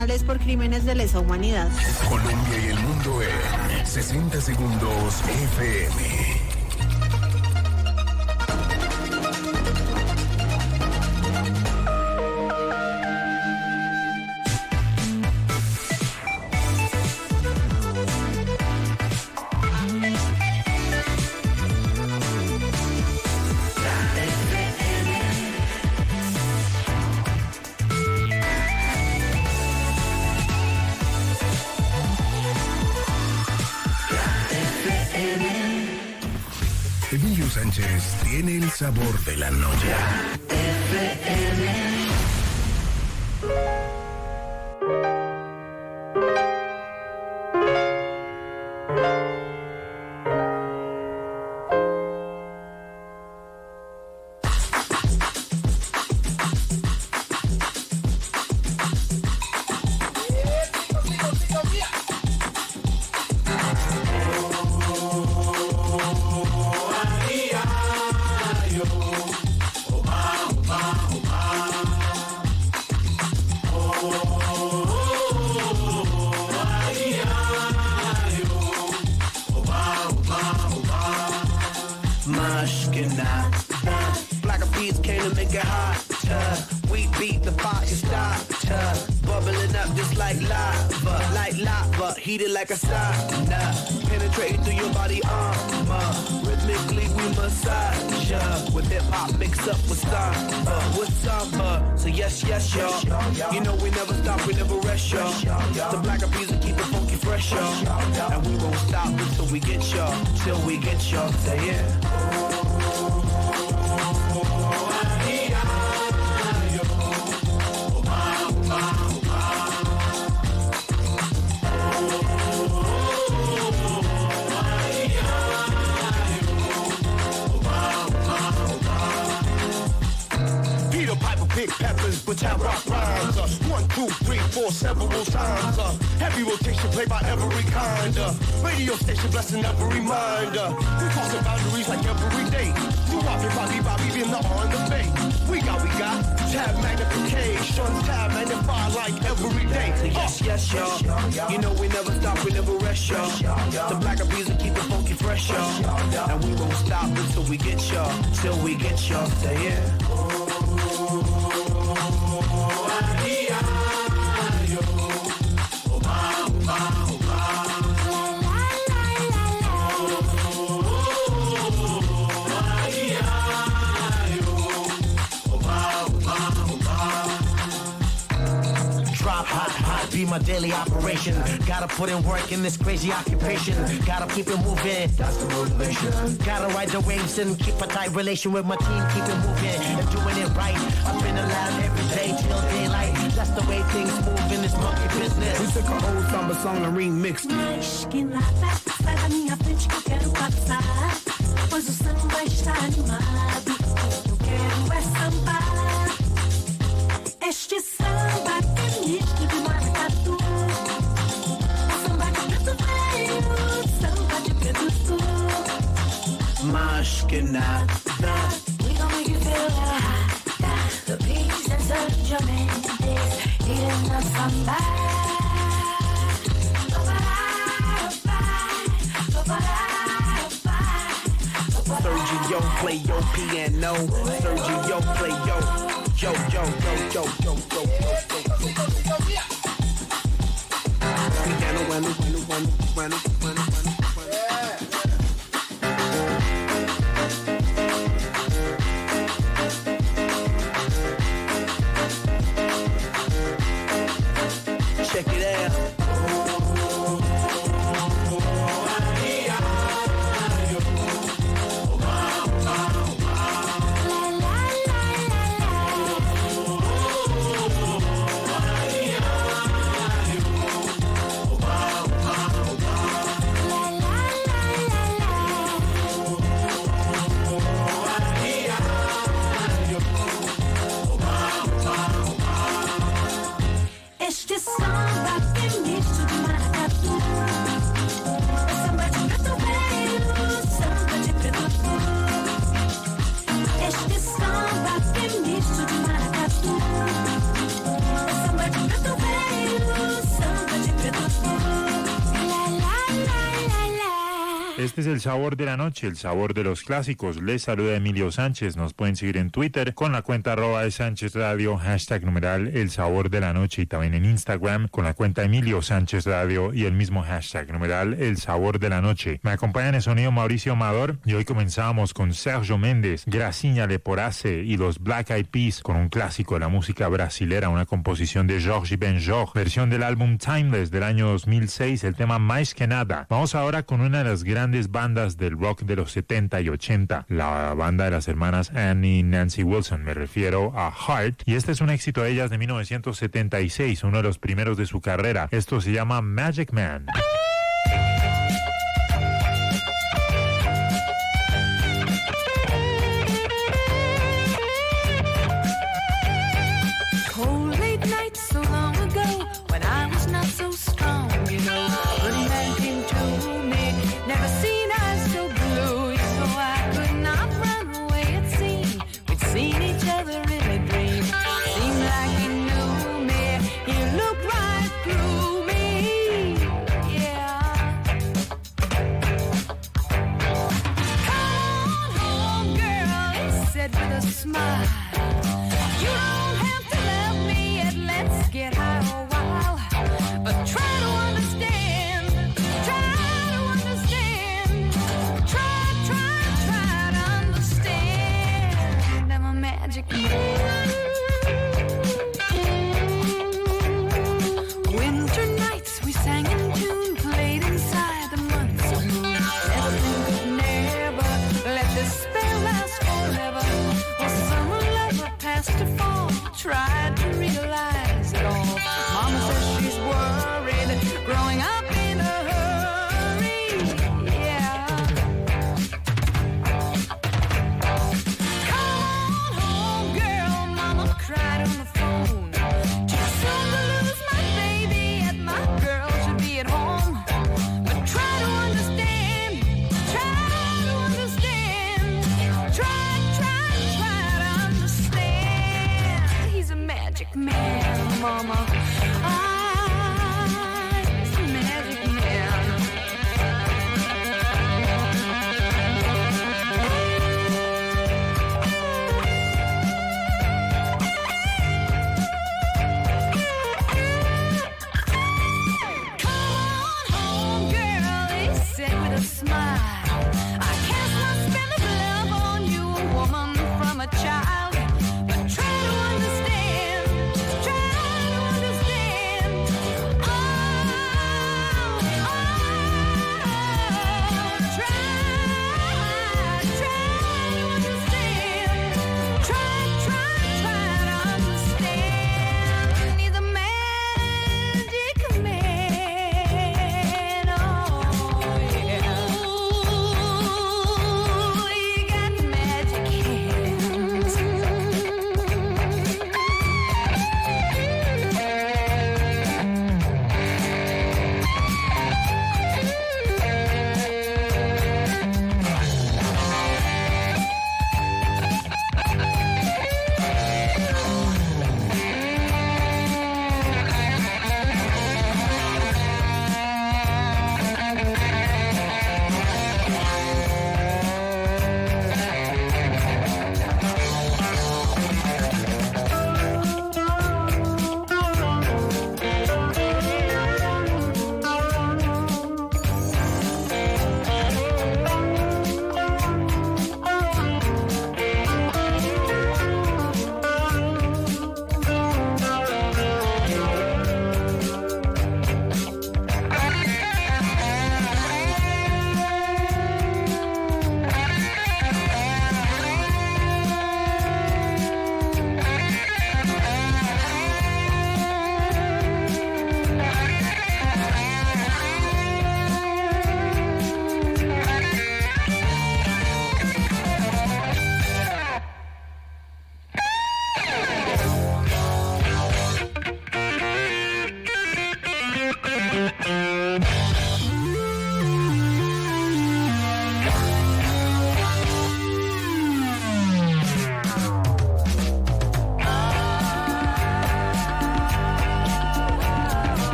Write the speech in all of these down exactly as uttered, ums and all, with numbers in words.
por crímenes de lesa humanidad. Colombia y el mundo en sesenta segundos F M. Emilio Sánchez tiene el sabor de la noche. F M. Black beats came to make it hot. We beat the fire starter, bubbling up just like lava, like lava, heated like a sauna, penetrating through your body armor. Rhythmically we massage ya, with hip hop mixed up with samba, with samba. So yes, yes, y'all. You know we never stop, we never rest, y'all. The Black beats will keep it funky fresh, y'all. And we won't stop until we get y'all, till we get y'all. Say yeah. Peter Piper, big peppers, but have rock rhymes. Uh, one, two, three, four, several times. Uh, heavy rotation played by every kind. Uh, radio station blessing every mind. Uh, we crossing boundaries like every day. You Bobby, Bobby, Bobby, in the on the bay. We got, we got tab magnification, tab magnify like every day. So yes, yes, y'all. You know we never stop, we never rest, y'all. The Black beats will keep it funky fresh, y'all. And we won't stop until we get y'all, till we get y'all. Say yeah. Drop hot, hot, be my daily operation. Gotta put in work in this crazy occupation. Gotta keep it moving, that's the motivation. Gotta ride the waves and keep a tight relation with my team. Keep it moving and doing it right. Up in the lab every day till daylight. That's the way things move in this monkey business. We took an old samba song and remixed. Mas que nada, sai da minha frente que eu quero passar. Pois o samba está animado. Eu quero é sambar. Este samba é misto de maracatu. Samba de preto velho, samba de preto sul. Mas que nada. We gon' make you feel hot. The beats and Sergio Mendes in the samba. Sergio play your piano. Sergio play yo. Yo, yo, yo, yo, yo, yo, yo, yo. Piano, bueno, bueno, bueno, bueno, bueno, bueno. Check it out. Este samba é misto de maracatu. Samba de preto velho, samba de preto sul. Este samba é misto de maracatu. Samba de preto velho, Este es el sabor de la noche, el sabor de los clásicos. Les saluda Emilio Sánchez. Nos pueden seguir en Twitter con la cuenta arroba de Sánchez Radio, hashtag numeral el sabor de la noche, y también en Instagram con la cuenta Emilio Sánchez Radio y el mismo hashtag numeral el sabor de la noche. Me acompaña en el sonido Mauricio Amador y hoy comenzamos con Sergio Méndez, Gracinha Leporase y los Black Eyed Peas con un clásico de la música brasilera, una composición de Jorge Benjor, versión del álbum Timeless del año dos mil seis, el tema Mais Que Nada. Vamos ahora con una de las grandes bandas del rock de los setenta y ochenta, la banda de las hermanas Anne y Nancy Wilson, me refiero a Heart, y este es un éxito de ellas de mil novecientos setenta y seis, uno de los primeros de su carrera. Esto se llama Magic Man. Yeah.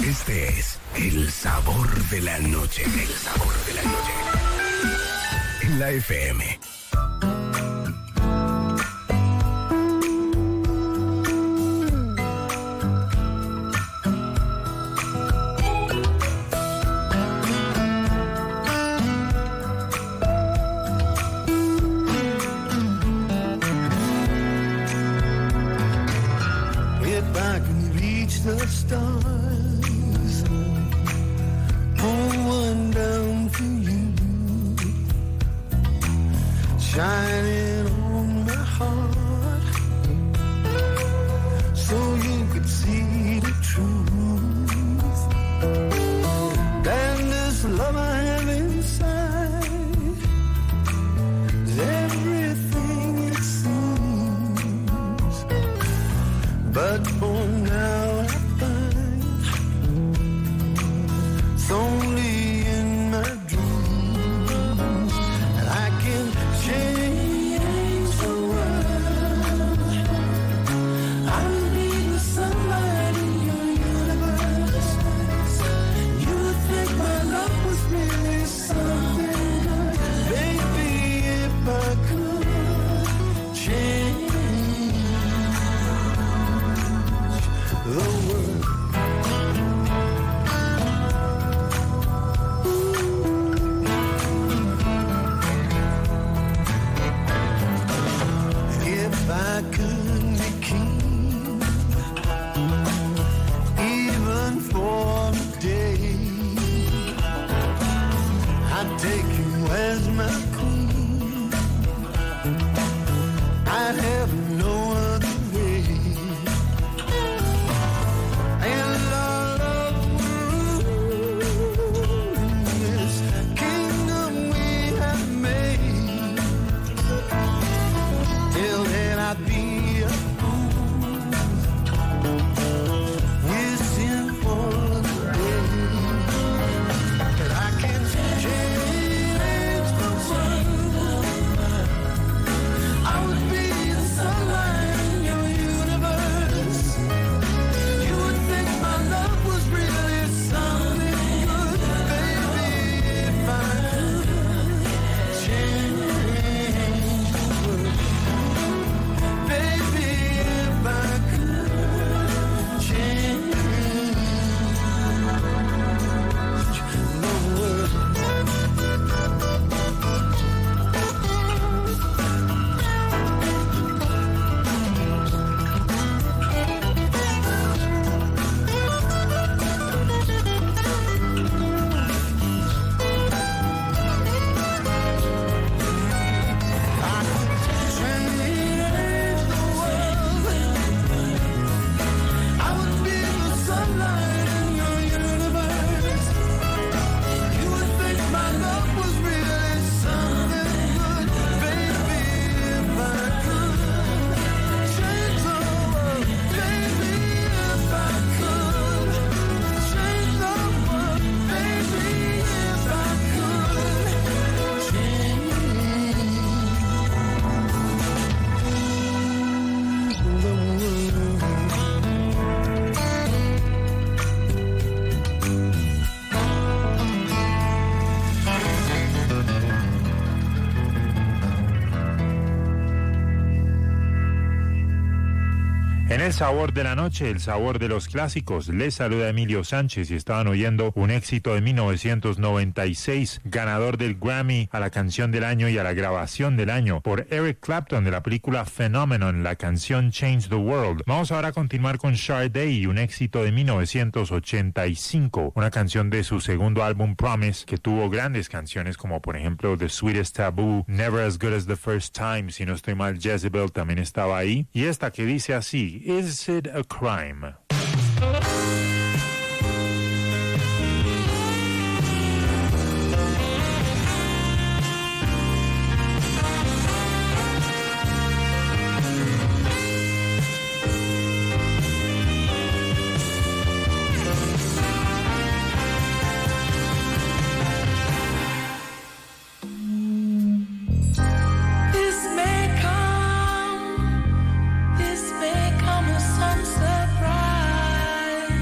Este es el sabor de la noche. El sabor de la noche. En la F M. The stars, pull one down for you, shining on my heart, so you could see the truth. And this love I have inside is everything it seems, but for now only in my dreams, and I can change the world. I will be the sunlight in your universe. You would think my love was really something good. Baby, if I could change the world. I could be king, even for a day. I'd take you as my queen. I'd have no other way. And our love will rule this kingdom we have made. Till then I'd be a fool, wishing for the day that I can change the world. I would be the sunlight in your universe. You would think my love was really something good. Baby, if I could change the world. Baby, if I could change the world. En el sabor de la noche, el sabor de los clásicos, les saluda Emilio Sánchez y estaban oyendo un éxito de mil novecientos noventa y seis, ganador del Grammy a la canción del año y a la grabación del año por Eric Clapton de la película Phenomenon, la canción Change the World. Vamos ahora a continuar con Sade y un éxito de mil novecientos ochenta y cinco, una canción de su segundo álbum Promise que tuvo grandes canciones como por ejemplo The Sweetest Taboo, Never as Good as the First Time, si no estoy mal Jezebel también estaba ahí, y esta que dice así, Is it a crime? This may come as some surprise.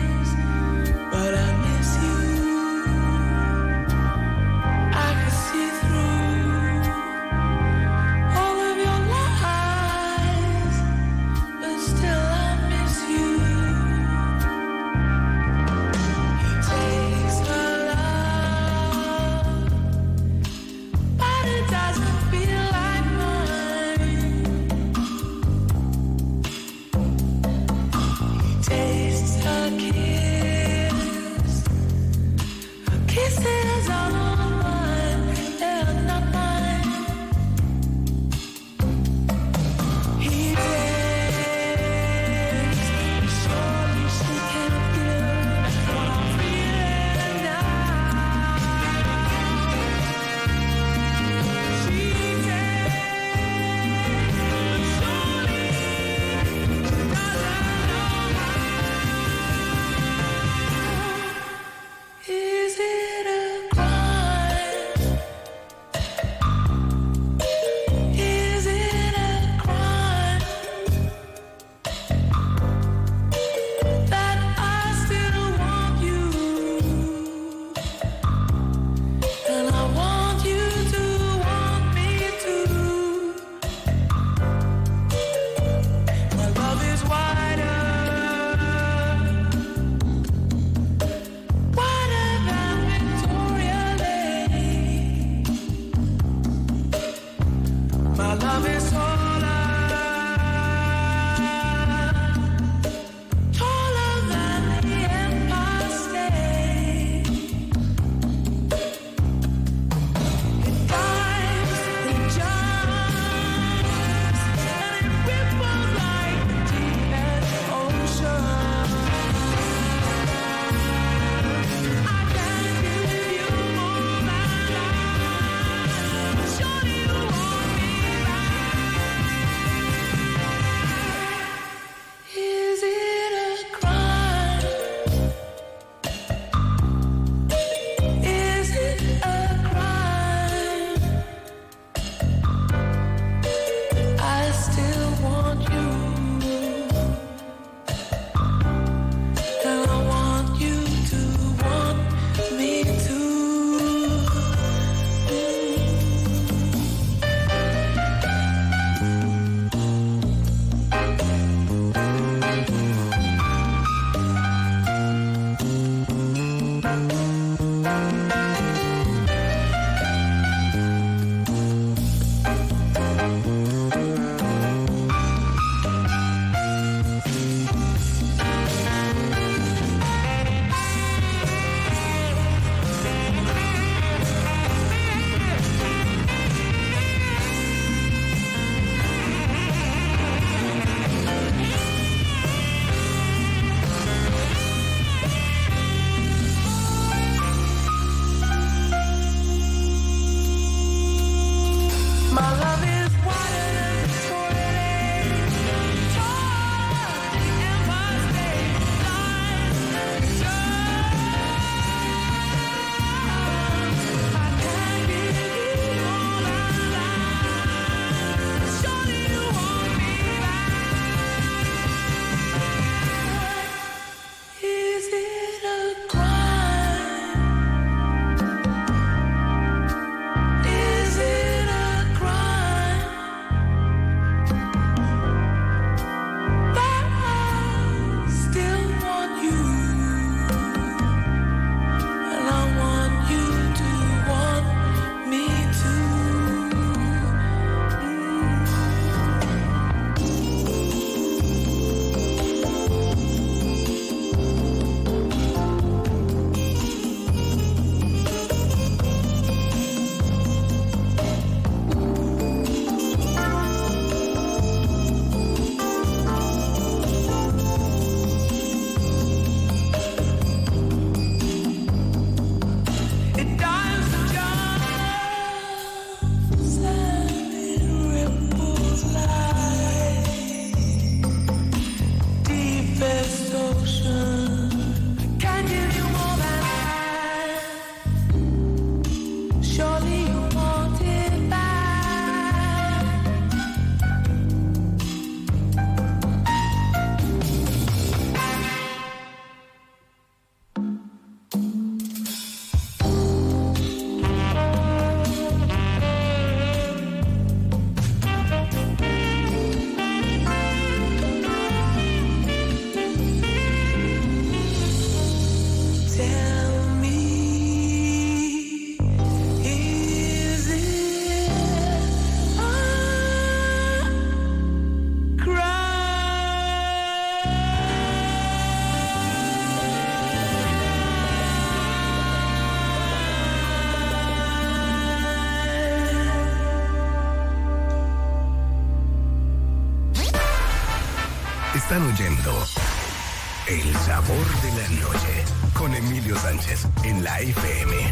Están oyendo El Sabor de la Noche con Emilio Sánchez en la F M.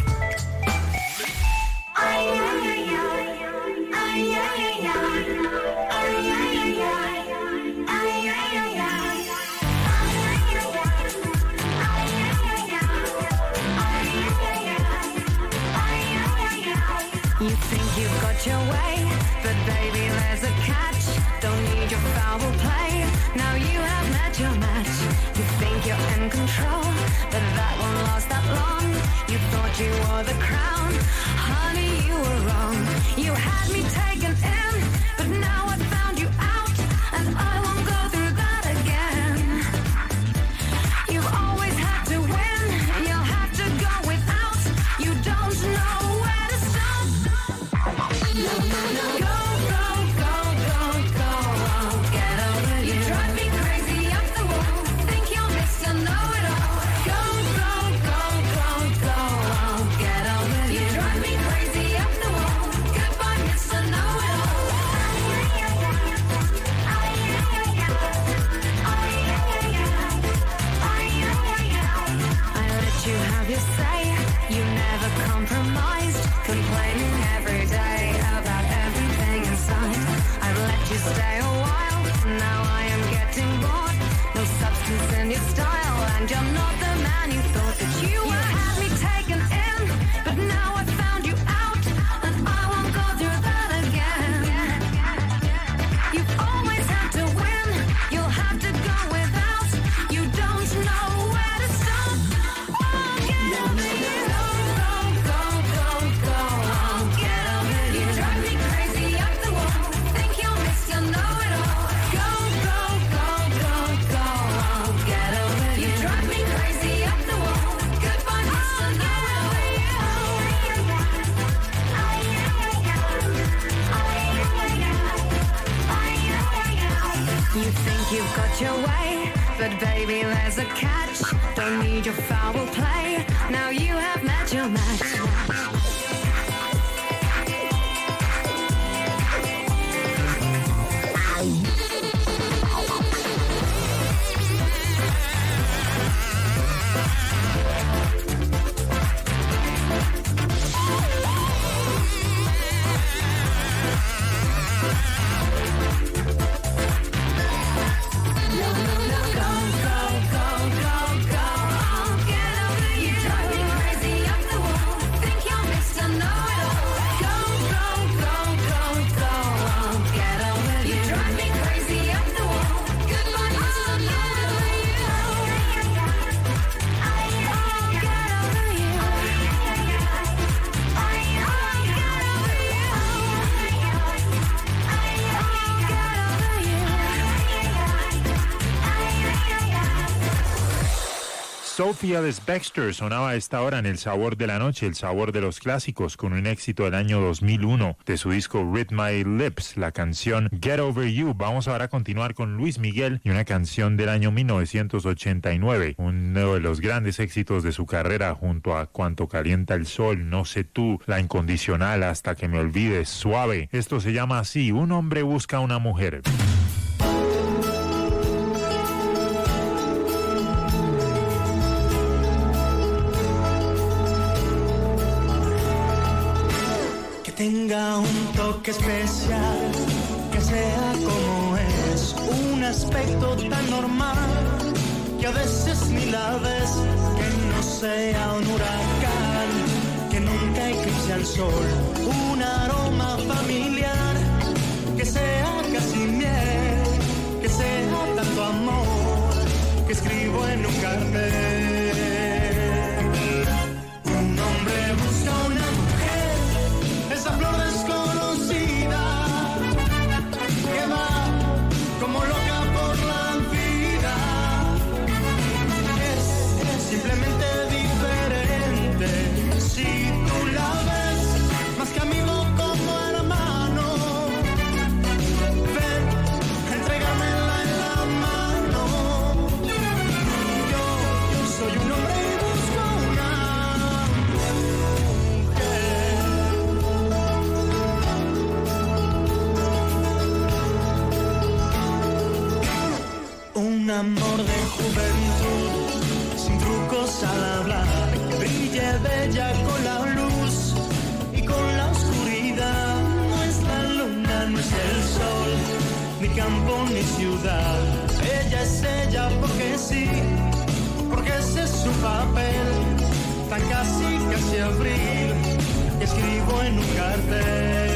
Ay, ay, ay, ay, ay, ay, ay, ay, ay, ay, ay, ay. You think you've got your way, but baby there's a catch. Don't need your foul play, now you have met your match. You think you're in control, but that won't last that long. You thought you wore the crown, honey you were wrong. You had me taken in, but now I found you out, and I won't go through that again. You've always had to win, you'll have to go without. You don't know where to stop. No, no, no. Go, go, go, go, go. Get over you. You drive me crazy up the wall. Think you're Mister Know-It-All. Go, go, go, go, go. Get over you. You drive me crazy up the wall. Goodbye, Mister Know-It-All. I let you have your say. You never compromised. Complaining every day about everything inside. I've let you stay a while. Now I am getting bored. No substance in your style, and you're not the man you thought that you were. You had me taken in, but now I found you out, and I won't go through that again. You've always had to win, you'll have to go without. You don't know where to stop. Oh, get over you. Go, go, go, go. Get over you. You drive me crazy up the wall. Think you're Mister Know-It-All. Go, go, go, go, go. Get over you. You drive me crazy up the wall. Goodbye, Mister Know-It-All. You think you've got your way, but baby there's a catch. Don't need your foul play, now you have met your match. Sophia Baxter sonaba a esta hora en El Sabor de la Noche, el sabor de los clásicos, con un éxito del año dos mil uno de su disco Read My Lips, la canción Get Over You. Vamos ahora a continuar con Luis Miguel y una canción del año mil novecientos ochenta y nueve, uno de los grandes éxitos de su carrera junto a Cuánto Calienta el Sol, No sé tú, La Incondicional, Hasta que me olvides, Suave. Esto se llama así, Un hombre busca a una mujer. Tenga un toque especial, que sea como es, un aspecto tan normal, que a veces ni la ves, que no sea un huracán, que nunca eclipse al sol, un aroma familiar, que sea casi miel, que sea tanto amor, que escribo en un cartel. Un hombre busca una mujer, esa flor desconocida que va como loca por la vida. Es simplemente diferente. Si tú la ves más que amigo, como hermano, ven, entrégame la mano. Yo, yo bella con la luz y con la oscuridad. No es la luna, no es el sol, ni campo ni ciudad. Ella es ella porque sí, porque ese es su papel. Tan casi, casi abril, que escribo en un cartel.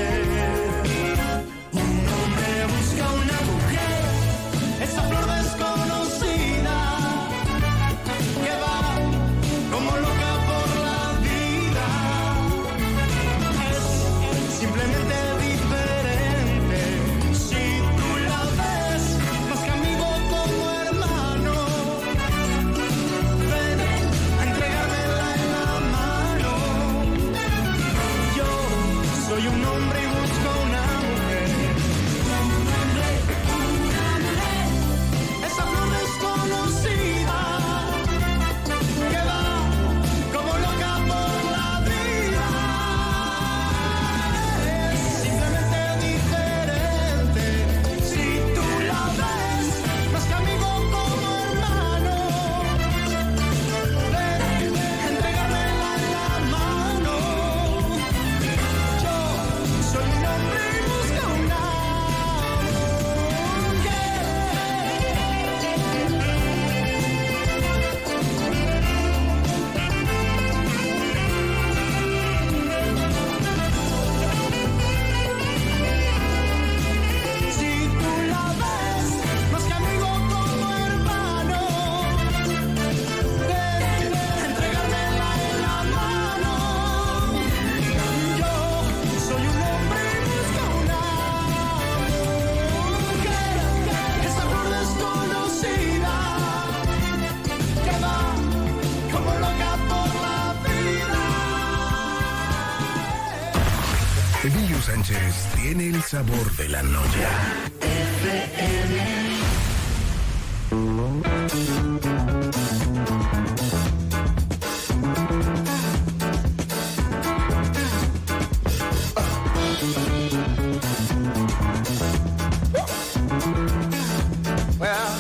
Un hombre busca una mujer, esa flor desconocida, que va como loca por la vida. Es simplemente diferente. Si tú la ves, más que amigo como hermano, ven a entregármela en la mano. Yo soy un hombre y busco una mujer. Esa flor desconocida que va como loca por la vida. Es simplemente diferente. Si tú la ves, más que amigo como hermano, ven, entregármela en la mano. Yo soy un hombre y busco una Si tú la ves, más que amigo como hermano, ven, entregármela en la mano. Yo soy un hombre y busco una mujer. Esa flor desconocida que va como loca por la vida. Emilio Sánchez tiene el sabor de la noche. Well,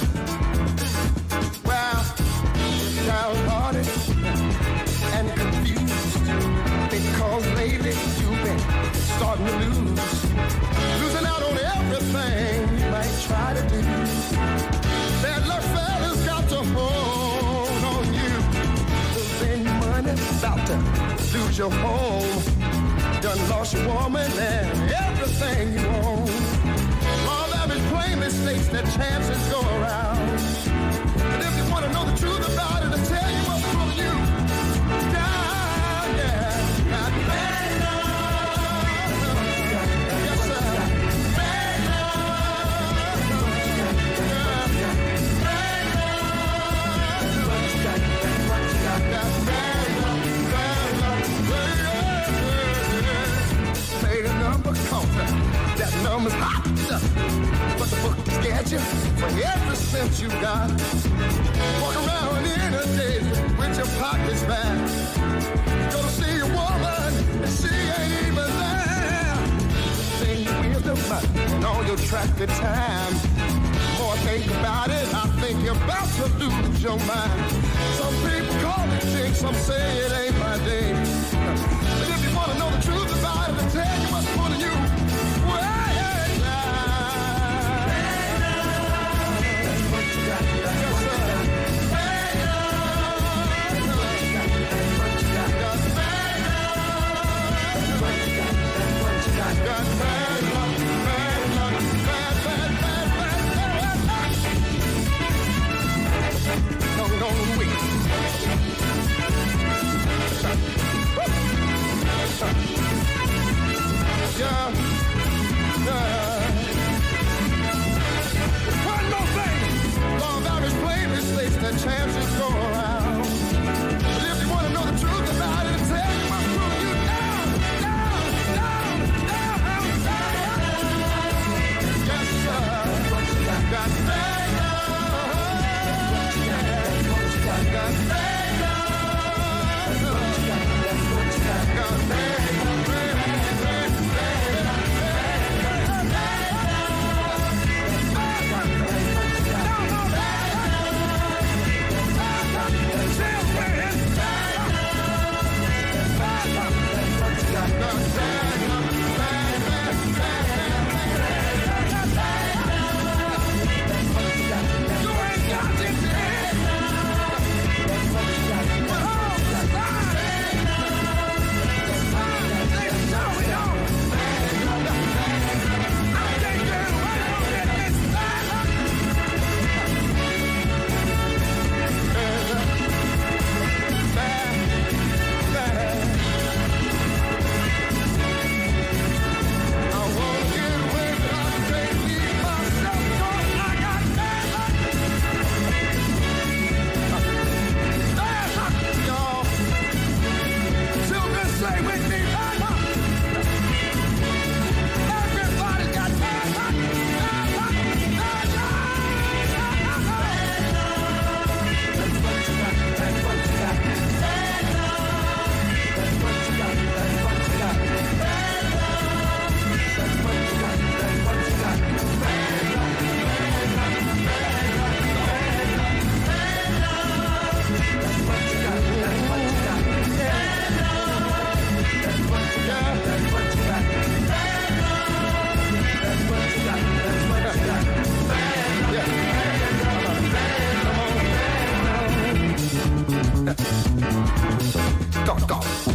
well, downhearted and confused because lately you've been starting to lose, losing out on everything you might try to do. Bad luck fella's got to hold on you. Losing money, about to lose your home. Done lost your woman and everything you own. All average plainly states that chances go around. And if you want to know the truth about it, I'll tell you what's for you. Down, yeah, got bad love. Yes, sir. Bad love. Yeah. Bad love. Got bad love. Bad love. Yeah. Play the number counter. That number's hot. But the book can get you for every cent you got. Walk around in a day with your pockets back. Go to see a woman and she ain't even there. Think wisdom and all your traffic time. More think about it, I think you're about to lose your mind. Some people call it jinx, some say it ain't my day. But if you want to know the truth about it, I'll tell you what's pulling you. Well, Don't, don't wait.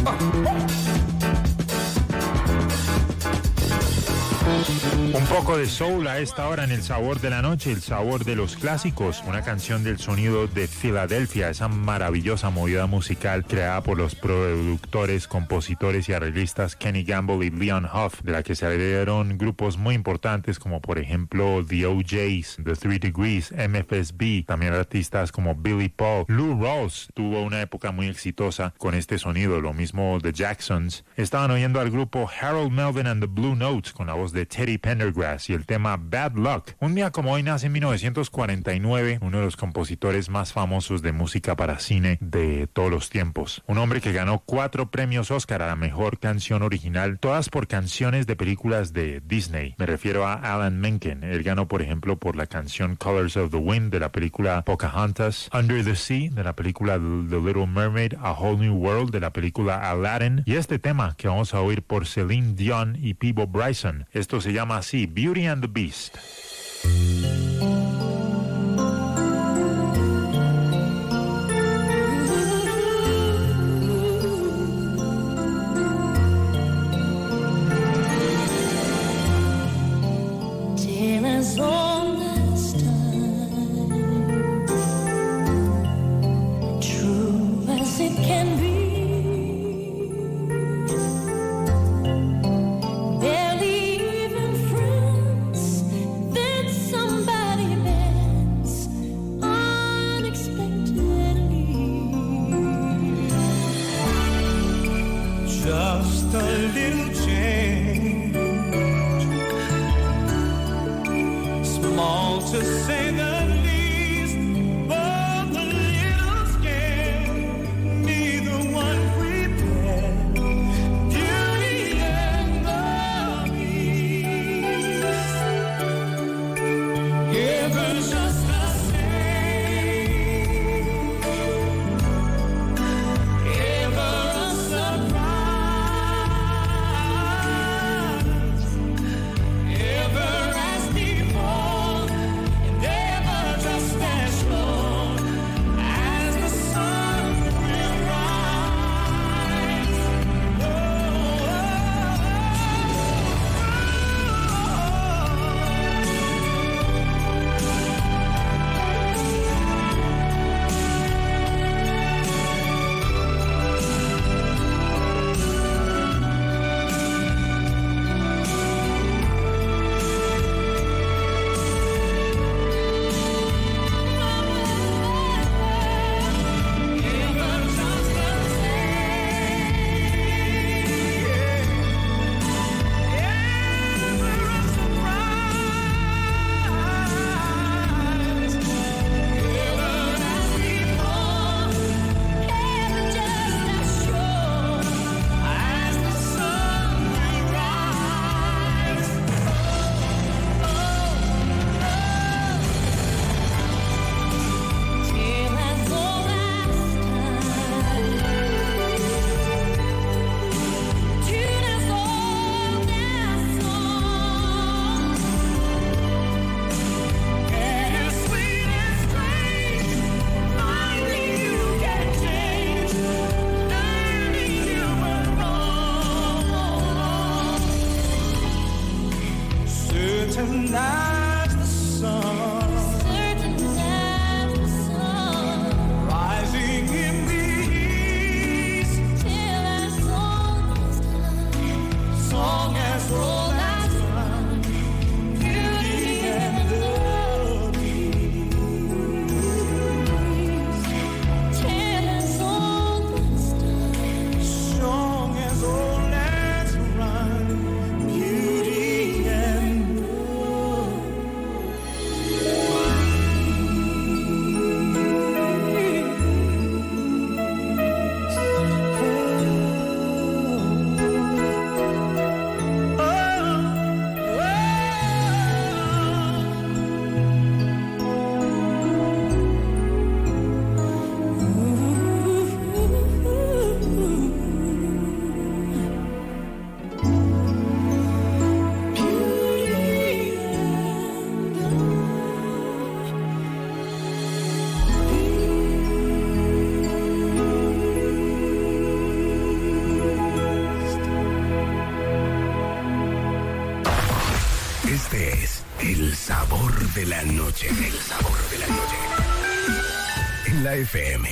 Un poco de soul a esta hora en El Sabor de la Noche, el sabor de los clásicos, una canción del sonido de Filadelfia, esa maravillosa movida musical creada por los productores, compositores y arreglistas Kenny Gamble y Leon Huff, de la que se salieron grupos muy importantes como por ejemplo The O Js, The Three Degrees, M F S B, también artistas como Billy Paul. Lou Rawls tuvo una época muy exitosa con este sonido, lo mismo The Jacksons. Estaban oyendo al grupo Harold Melvin and the Blue Notes con la voz de Teddy Pendergrass y el tema Bad Luck. Un día como hoy nace en mil novecientos cuarenta y nueve uno de los compositores más famosos de música para cine de todos los tiempos. Un hombre que ganó cuatro premios Oscar a la mejor canción original, todas por canciones de películas de Disney. Me refiero a Alan Menken. Él ganó, por ejemplo, por la canción Colors of the Wind de la película Pocahontas, Under the Sea de la película The Little Mermaid, A Whole New World de la película Aladdin y este tema que vamos a oír por Celine Dion y Peabo Bryson. Esto se llama así, Beauty and the Beast. Tienes all this time, true as it can be. Just a little change, small to say the least, but a little scared, neither one prepared. Beauty and the Beast, heaven's just the same, ever a surprise. Ever as before, and sabor de la noche. El sabor de la noche. En la F M.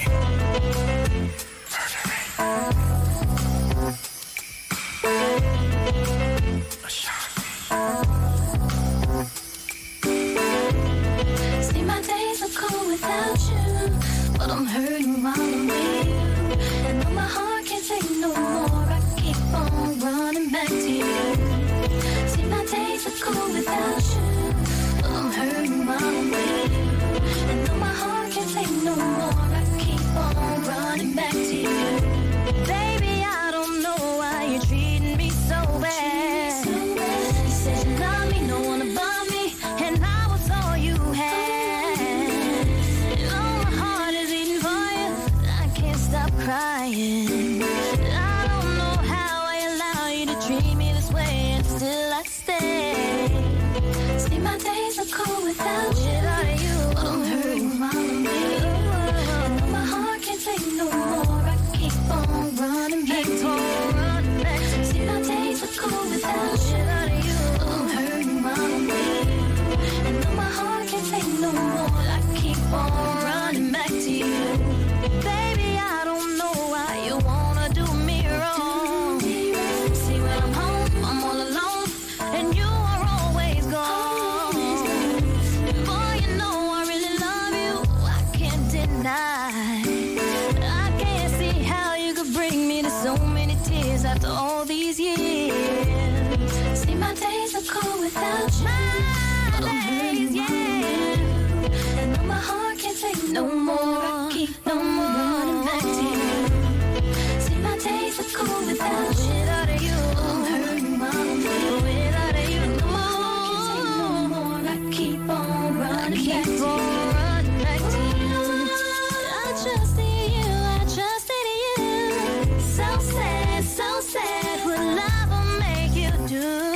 See, my days are cold without you, but I'm hurting while I'm with you. And though my heart can't take no more, I keep on running back to you. See, my days are cold without you, but I'm hurting while I'm with you. And though my heart can't take no more, I keep on running back to you. Baby, I don't know why you're treating me so bad. You said you love me, no one above me, and I was all you had. And oh, my heart is beating for you, I can't stop crying. I don't know how I allow you to treat me this way, and still I stay. See, my days are cold without you, but I'm hurting while I'm with you. And though my heart can't take no more, I keep on running back to you. See, my days are cold without you, but I'm hurting while I'm with you. And though my heart can't take no more, I keep on running back to you. Baby, I don't know why you wanna do me wrong. See, when I'm home, I'm all alone, and you are always gone. And boy, you know I really love you, I can't deny. I can't see how you could bring me to so many tears after all these years. See, my days are cold without you, but I'm hurting while I'm with you. And though my heart can't take no more, I keep on running back to you. See, my days are cold without you, but I'm hurting while I'm with you. And though my heart can't take no more, I keep on running back to you. I trusted you, I trusted you. So sad, so sad, what love will make you do.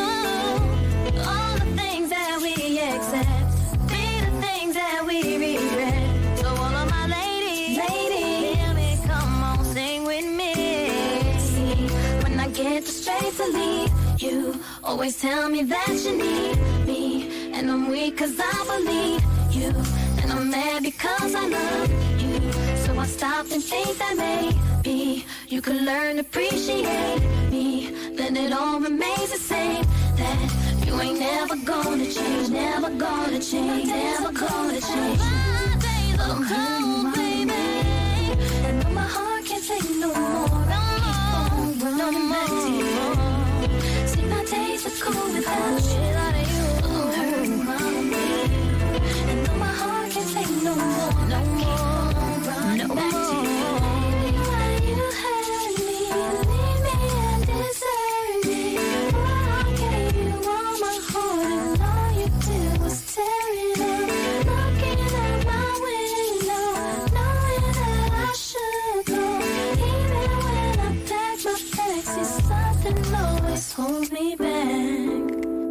All the things that we accept, be the things that we regret. So all of my ladies, ladies, hear me, come on, sing with me. See, when I get the strength to leave, you always tell me that you need me. And I'm weak cause I believe you, and I'm mad because I love you. So I stop and think that maybe you could learn to appreciate me. Then it all remains the same, that you ain't never gonna change, never gonna change, never gonna change. My days are cold, baby, and though my heart can't take no more, I keep on running back to you. See, my days are cold without you, but I'm hurting while I'm with you. And though my heart can't take no more, I keep on running back to you. Why you hurt me, leave me and desert me? Why I gave you all my heart and all you did was tear it up. Looking out my window, knowing that I should go. Even when I pack my bags, see, something always holds me back.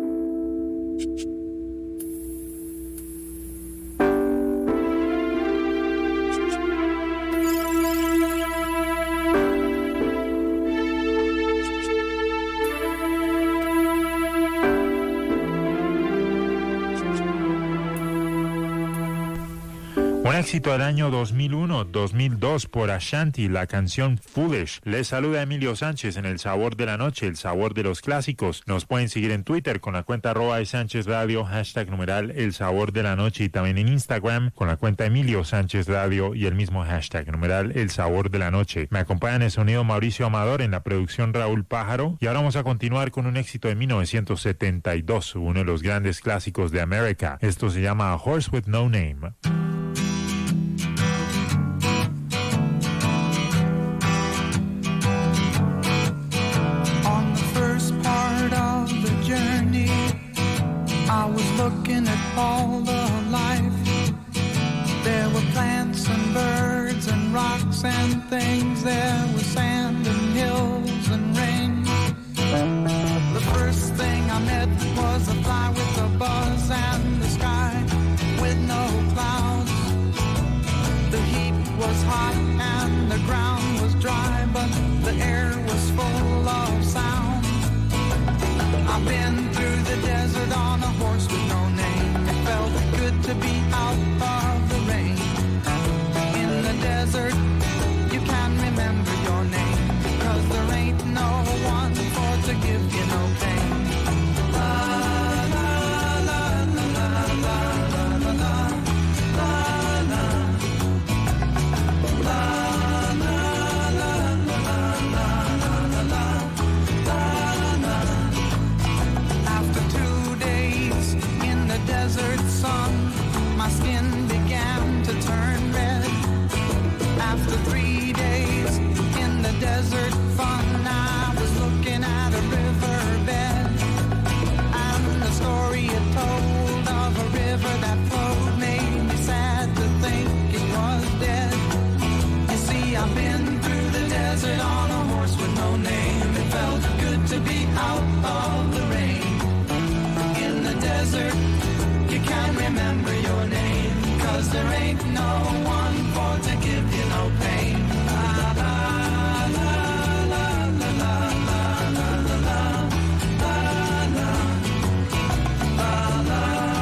Un éxito del año dos mil uno dos mil dos por Ashanti, la canción Foolish. Les saluda Emilio Sánchez en El Sabor de la Noche, el sabor de los clásicos. Nos pueden seguir en Twitter con la cuenta arroba de Sánchez Radio, hashtag numeral El Sabor de la Noche, y también en Instagram con la cuenta Emilio Sánchez Radio y el mismo hashtag numeral El Sabor de la Noche. Me acompaña en el sonido Mauricio Amador, en la producción Raúl Pájaro, y ahora vamos a continuar con un éxito de mil novecientos setenta y dos, uno de los grandes clásicos de América. Esto se llama A Horse with No Name. I was looking at all the life. There were plants and birds and rocks and things. There was sand and hills and rain. The first thing I met was a fly with a buzz and the sky with no clouds. The heat was hot and the ground was dry, but the air was full of sound. I've been through the desert on a horse with no name. to give you no pain. La la la la la la la la la la la la. After two days in the desert sun, my skin began to turn red. After three days in the desert fun, I was looking at a riverbed, and the story it told of a river that flowed made me sad to think it was dead. You see, I've been through the desert on a horse with no name. It felt good to be out of the rain. In the desert, you can't remember your name, 'cause there ain't no one for to give you no pain. La la la la la la la la la la la la la la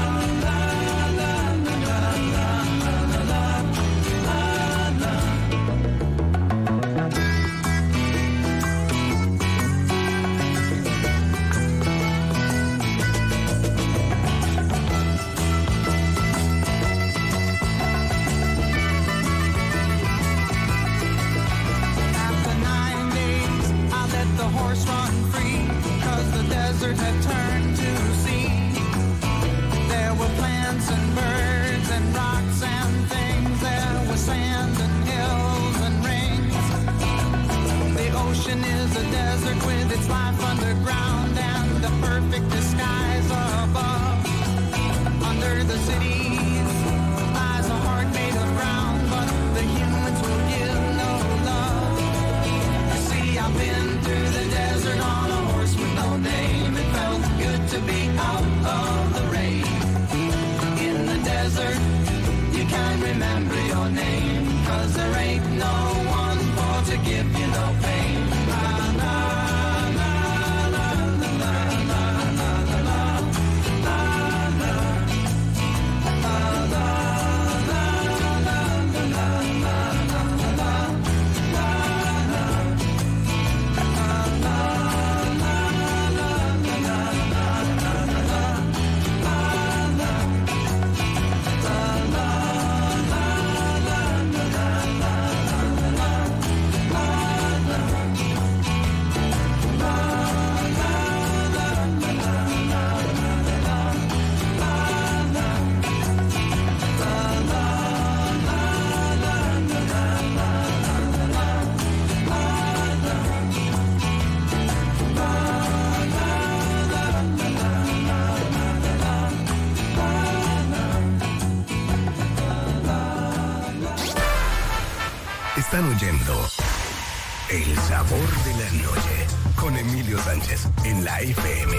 horse run free, 'cause the desert had turned to sea. There were plants and birds and rocks and things. There was sand and hills and rings. The ocean is a desert with its life underground and the perfect disguise above. Under the cities lies a heart made of ground, but the humans will give no love. You see, I've been through the desert on a horse with no name. It felt good to be out of the rain. In the desert, you can't remember your name, 'cause there ain't no one for to give you no pain. La la la la la la la la la la la la la Están oyendo El Sabor de la Noche con Emilio Sánchez en la F M.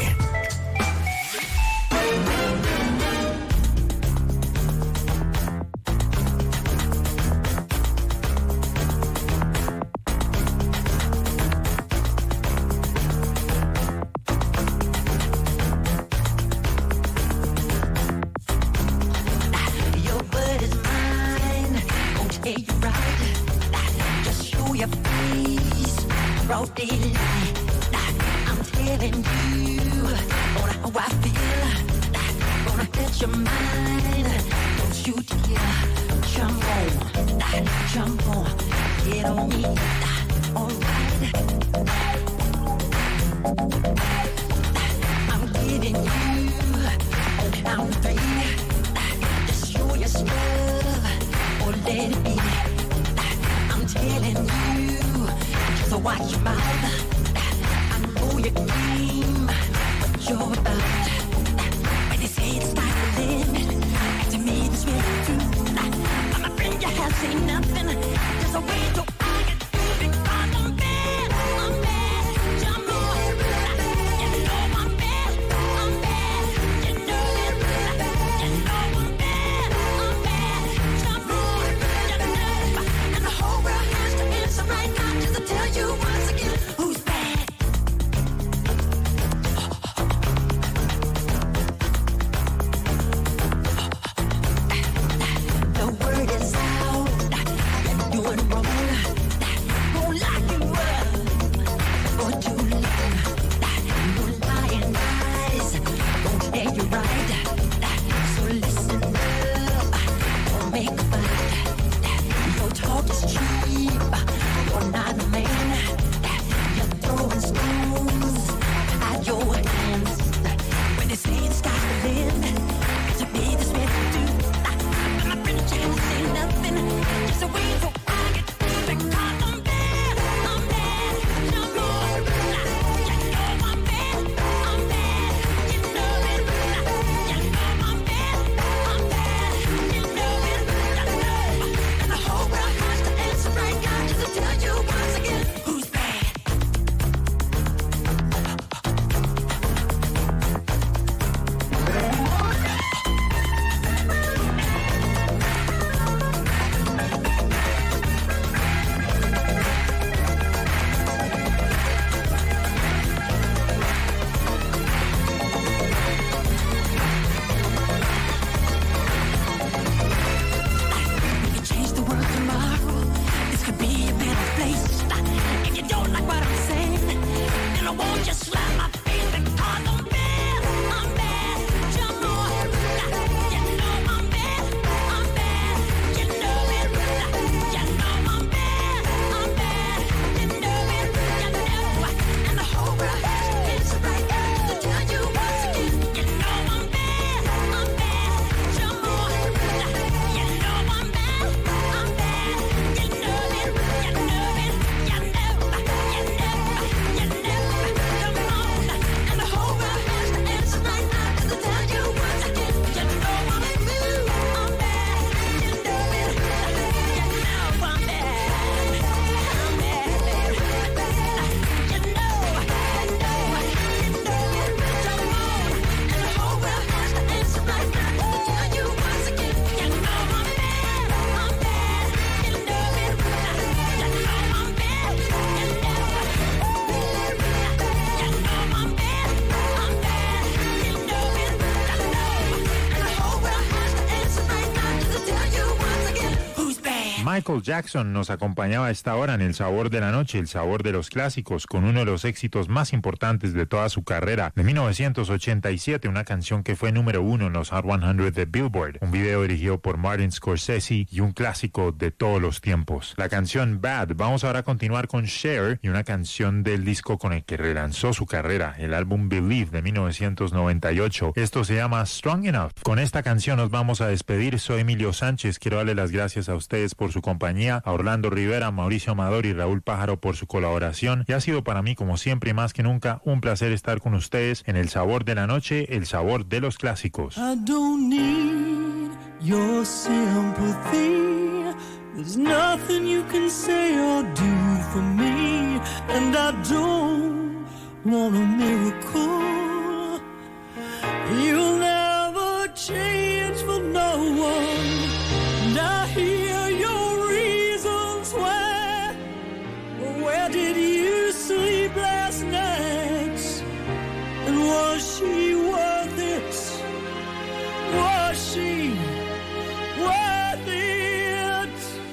The word is out, you're doing wrong. Michael Jackson nos acompañaba a esta hora en El Sabor de la Noche, el sabor de los clásicos, con uno de los éxitos más importantes de toda su carrera, de mil novecientos ochenta y siete, una canción que fue número uno en los Hot cien de Billboard, un video dirigido por Martin Scorsese y un clásico de todos los tiempos. La canción Bad. Vamos ahora a continuar con Cher y una canción del disco con el que relanzó su carrera, el álbum Believe de mil novecientos noventa y ocho. Esto se llama Strong Enough. Con esta canción nos vamos a despedir. Soy Emilio Sánchez. Quiero darle las gracias a ustedes por su compañía, a Orlando Rivera, Mauricio Amador y Raúl Pájaro por su colaboración. Y ha sido para mí, como siempre y más que nunca, un placer estar con ustedes en El Sabor de la Noche, el sabor de los clásicos. I don't need your sympathy. There's nothing you can say or do for me. And I don't want a miracle. You'll never change for no one. And I hear your reasons why. Where did you sleep last night? And was she worth it? Was she worth it?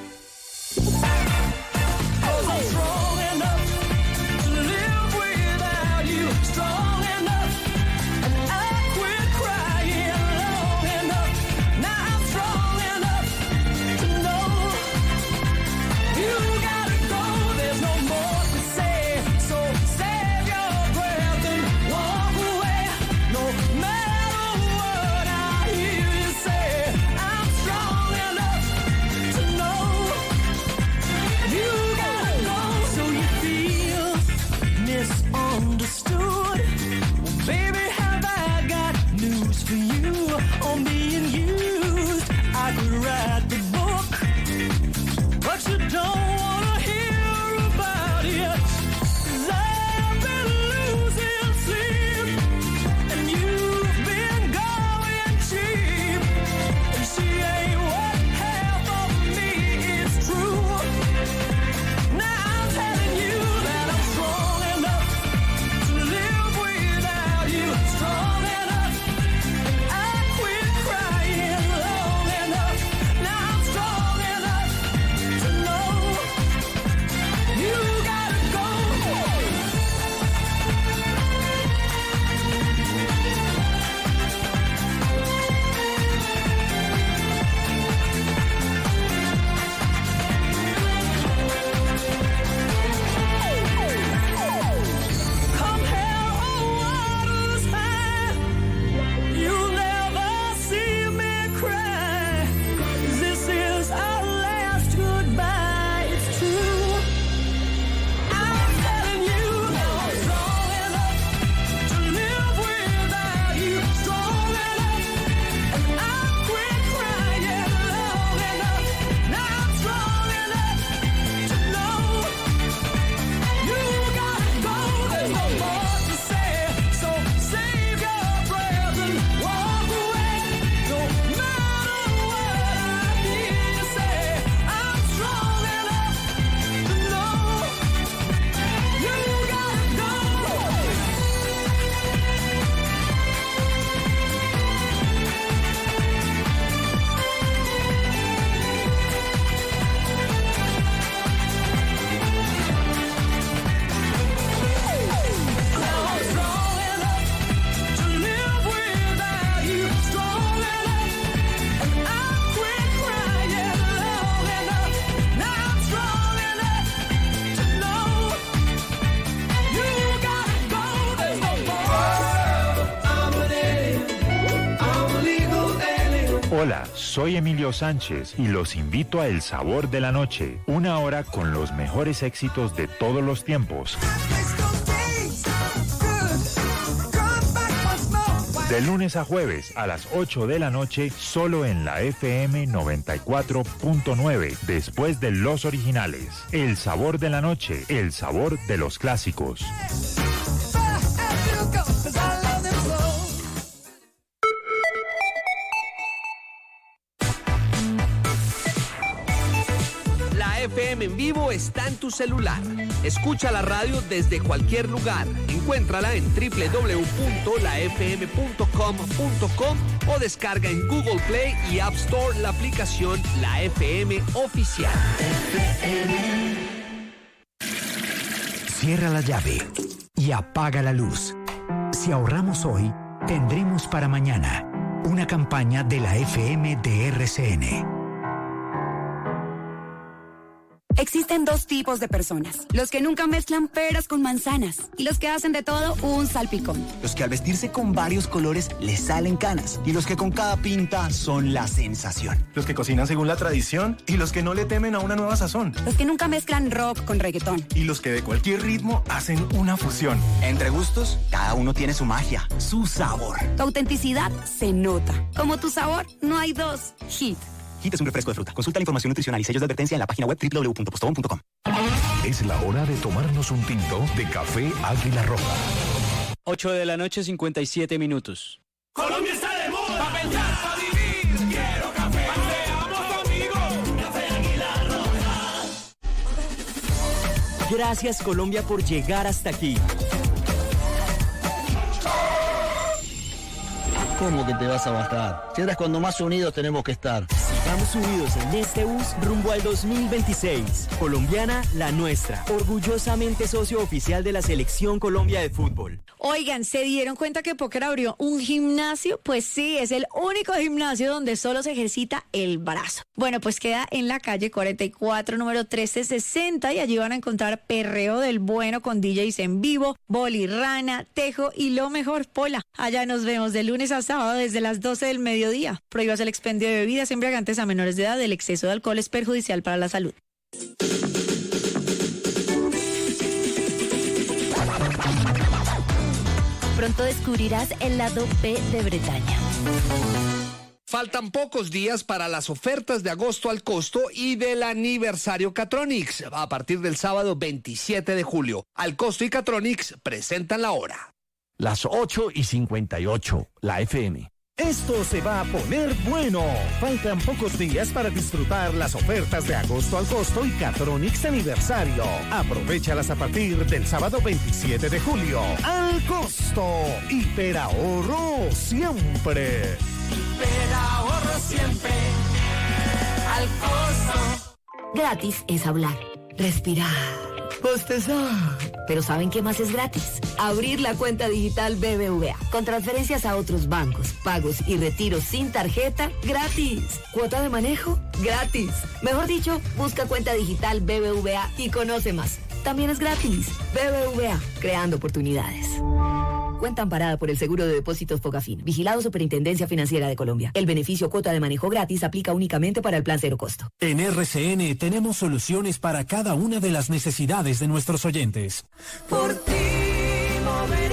'Cause I'm strong enough to live without you. Strong enough, and I quit crying long enough. Now I'm strong enough to know you gotta go. There's no more to say, so save your breath and walk away. No matter what I hear you say, I'm strong enough to know you gotta go. So you feel misunderstood? Well, baby, have I got news for you? On being used, I could write the book, but you don't wanna hear about it. 'Cause I've been losing sleep, and you've been going cheap. And she ain't what half of me is true. Now I'm telling you that I'm strong enough to live without you. Strong enough, and I quit crying long enough. Now I'm strong enough to know you gotta go. Come hell or waters high, you'll never see me cry. 'Cause this is our last goodbye, it's true. I'm telling you that I'm strong enough to live without you. Strong enough, and I quit crying long enough. Now I'm strong enough to know you gotta go. There's no more to say, so save your breath and walk away. No matter what I hear you say, I'm strong enough to know you gotta go. Now I'm strong enough to live without you. Strong enough, and I quit crying long enough. Now I'm strong enough to know you gotta go. There's no more. I'm an alien. I'm a legal alien. Hola, soy Emilio Sánchez y los invito a El Sabor de la Noche, una hora con los mejores éxitos de todos los tiempos. De lunes a jueves a las ocho de la noche, solo en la F M noventa y cuatro punto nueve, después de los originales. El Sabor de la Noche, el sabor de los clásicos. La F M en vivo está en tu celular. Escucha la radio desde cualquier lugar, en Encuéntrala en doble u doble u doble u punto la f m punto com punto com o descarga en Google Play y App Store la aplicación La F M Oficial. Cierra la llave y apaga la luz. Si ahorramos hoy, tendremos para mañana. Una campaña de la F M de R C N. Existen dos tipos de personas. Los que nunca mezclan peras con manzanas y los que hacen de todo un salpicón. Los que al vestirse con varios colores les salen canas y los que con cada pinta son la sensación. Los que cocinan según la tradición y los que no le temen a una nueva sazón. Los que nunca mezclan rock con reggaetón. Y los que de cualquier ritmo hacen una fusión. Entre gustos, cada uno tiene su magia, su sabor. Tu autenticidad se nota. Como tu sabor, no hay dos. Hit. Hit es un refresco de fruta. Consulta la información nutricional y sellos de advertencia en la página web doble u doble u doble u punto postobón punto com. Es la hora de tomarnos un tinto de café Águila Roja. ocho de la noche, cincuenta y siete minutos. Colombia está de moda. Pa' pensar, pa' vivir. Quiero café. Seamos amigos. Café Águila Roja. Gracias, Colombia, por llegar hasta aquí. ¿Cómo que te vas a bajar? Si eras cuando más unidos tenemos que estar. Sigamos unidos en este bus rumbo al dos mil veintiséis. Colombiana, la nuestra. Orgullosamente socio oficial de la Selección Colombia de Fútbol. Oigan, ¿se dieron cuenta que Póker abrió un gimnasio? Pues sí, es el único gimnasio donde solo se ejercita el brazo. Bueno, pues queda en la calle cuarenta y cuatro, número trece sesenta, y allí van a encontrar perreo del bueno con D Js en vivo, boli, rana, tejo y lo mejor, pola. Allá nos vemos de lunes a sábado desde las doce del mediodía. Prohíbas el expendio de bebidas embriagantes a menores de edad. El exceso de alcohol es perjudicial para la salud. Pronto descubrirás el lado B de Bretaña. Faltan pocos días para las ofertas de agosto al costo y del aniversario Catronics. A partir del sábado veintisiete de julio. Al costo y Catronics presentan la hora. Las ocho y cincuenta y ocho, la F M. Esto se va a poner bueno. Faltan pocos días para disfrutar las ofertas de agosto al costo y Catronics aniversario. Aprovéchalas a partir del sábado veintisiete de julio. Al costo. Hiperahorro siempre. Hiperahorro siempre. Al costo. Gratis es hablar, respirar, bostezar. Pero ¿saben qué más es gratis? Abrir la cuenta digital B B V A. Con transferencias a otros bancos, pagos y retiros sin tarjeta, gratis. ¿Cuota de manejo? Gratis. Mejor dicho, busca cuenta digital B B V A y conoce más. También es gratis. B B V A, creando oportunidades. Cuenta amparada por el Seguro de Depósitos Fogafín. Vigilado Superintendencia Financiera de Colombia. El beneficio cuota de manejo gratis aplica únicamente para el plan cero costo. En R C N tenemos soluciones para cada una de las necesidades de nuestros oyentes. Por ti.